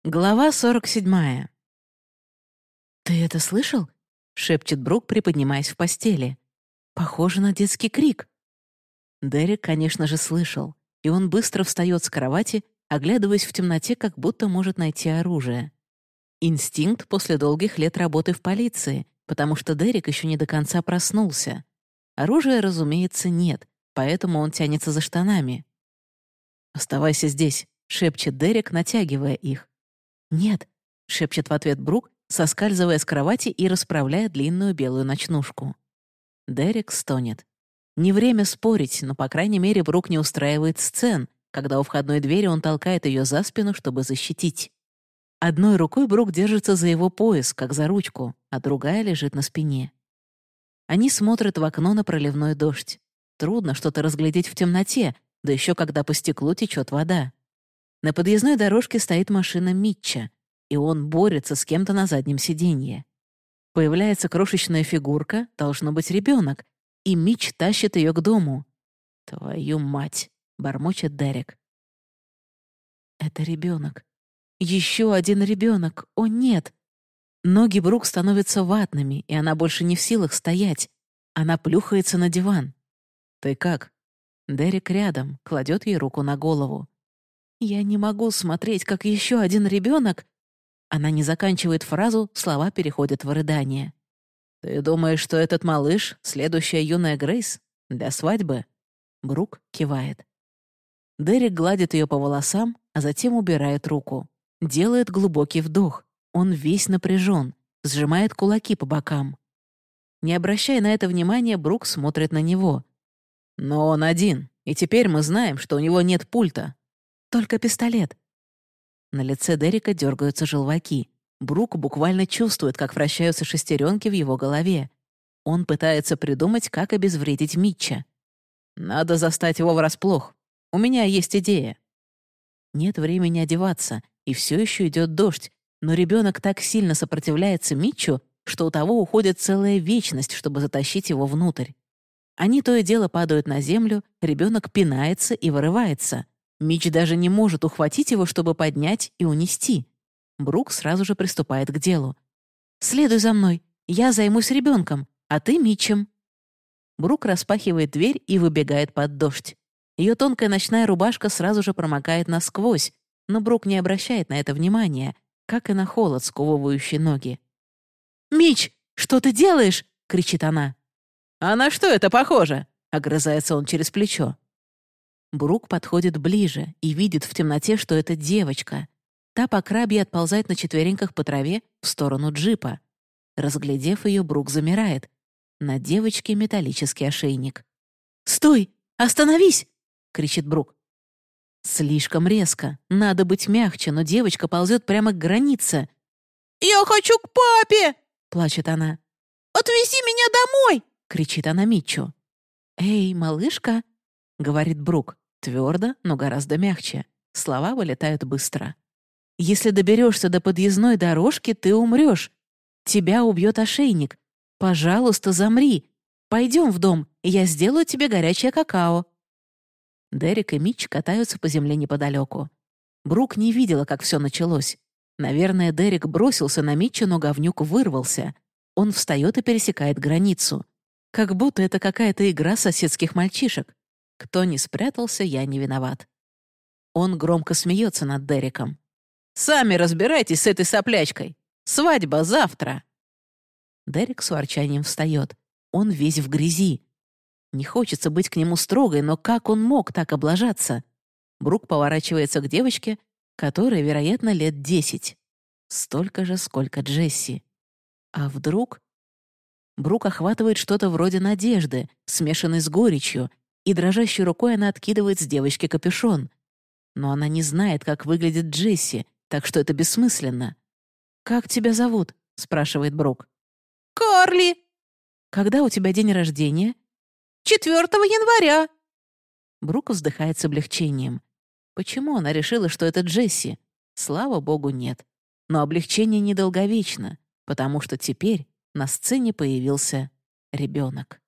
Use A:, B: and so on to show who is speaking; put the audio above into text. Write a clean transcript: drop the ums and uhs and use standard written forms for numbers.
A: Глава 47. «Ты это слышал?» — шепчет Брук, приподнимаясь в постели. «Похоже на детский крик». Дерек, конечно же, слышал, и он быстро встает с кровати, оглядываясь в темноте, как будто может найти оружие. Инстинкт после долгих лет работы в полиции, потому что Дерек еще не до конца проснулся. Оружия, разумеется, нет, поэтому он тянется за штанами. «Оставайся здесь», — шепчет Дерек, натягивая их. «Нет», — шепчет в ответ Брук, соскальзывая с кровати и расправляя длинную белую ночнушку. Дерек стонет. Не время спорить, но, по крайней мере, Брук не устраивает сцен, когда у входной двери он толкает ее за спину, чтобы защитить. Одной рукой Брук держится за его пояс, как за ручку, а другая лежит на спине. Они смотрят в окно на проливной дождь. Трудно что-то разглядеть в темноте, да еще когда по стеклу течет вода. На подъездной дорожке стоит машина Митча, и он борется с кем-то на заднем сиденье. Появляется крошечная фигурка, должно быть ребенок, и Митч тащит ее к дому. «Твою мать!» — бормочет Дерек. Это ребенок. Еще один ребенок. О, нет! Ноги Брук становятся ватными, и она больше не в силах стоять. Она плюхается на диван. «Ты как?» Дерек рядом, кладет ей руку на голову. «Я не могу смотреть, как еще один ребенок...» Она не заканчивает фразу, слова переходят в рыдание. «Ты думаешь, что этот малыш — следующая юная Грейс? Для свадьбы?» Брук кивает. Дерек гладит ее по волосам, а затем убирает руку. Делает глубокий вдох. Он весь напряжен, сжимает кулаки по бокам. Не обращая на это внимания, Брук смотрит на него. «Но он один, и теперь мы знаем, что у него нет пульта. Только пистолет». На лице Дерека дергаются желваки. Брук буквально чувствует, как вращаются шестеренки в его голове. Он пытается придумать, как обезвредить Митча. «Надо застать его врасплох. У меня есть идея». Нет времени одеваться, и все еще идет дождь, но ребенок так сильно сопротивляется Митчу, что у того уходит целая вечность, чтобы затащить его внутрь. Они то и дело падают на землю, ребенок пинается и вырывается. Митч даже не может ухватить его, чтобы поднять и унести. Брук сразу же приступает к делу. «Следуй за мной, я займусь ребенком, а ты Митчем». Брук распахивает дверь и выбегает под дождь. Ее тонкая ночная рубашка сразу же промокает насквозь, но Брук не обращает на это внимания, как и на холод, сковывающий ноги. «Митч, что ты делаешь?» — кричит она. «А на что это похоже?» — огрызается он через плечо. Брук подходит ближе и видит в темноте, что это девочка. Та по крабье отползает на четвереньках по траве в сторону джипа. Разглядев ее, Брук замирает. На девочке металлический ошейник. «Стой! Остановись!» — кричит Брук. Слишком резко. Надо быть мягче, но девочка ползет прямо к границе. «Я хочу к папе!» — плачет она. «Отвези меня домой!» — кричит она Митчу. «Эй, малышка!» — говорит Брук. Твердо, но гораздо мягче. Слова вылетают быстро. «Если доберешься до подъездной дорожки, ты умрешь. Тебя убьет ошейник. Пожалуйста, замри. Пойдем в дом, и я сделаю тебе горячее какао». Дерек и Митч катаются по земле неподалеку. Брук не видела, как все началось. Наверное, Дерек бросился на Митча, но говнюк вырвался. Он встает и пересекает границу. Как будто это какая-то игра соседских мальчишек. Кто не спрятался, я не виноват. Он громко смеется над Дереком. «Сами разбирайтесь с этой соплячкой. Свадьба завтра». Дерек с ворчанием встает. Он весь в грязи. Не хочется быть к нему строгой, но как он мог так облажаться? Брук поворачивается к девочке, которой, вероятно, лет 10. Столько же, сколько Джесси. А вдруг... Брук охватывает что-то вроде надежды, смешанной с горечью, и дрожащей рукой она откидывает с девочки капюшон. Но она не знает, как выглядит Джесси, так что это бессмысленно. «Как тебя зовут?» — спрашивает Брук. «Карли!» «Когда у тебя день рождения?» 4 января!» Брук вздыхает с облегчением. Почему она решила, что это Джесси? Слава богу, нет. Но облегчение недолговечно, потому что теперь на сцене появился ребенок.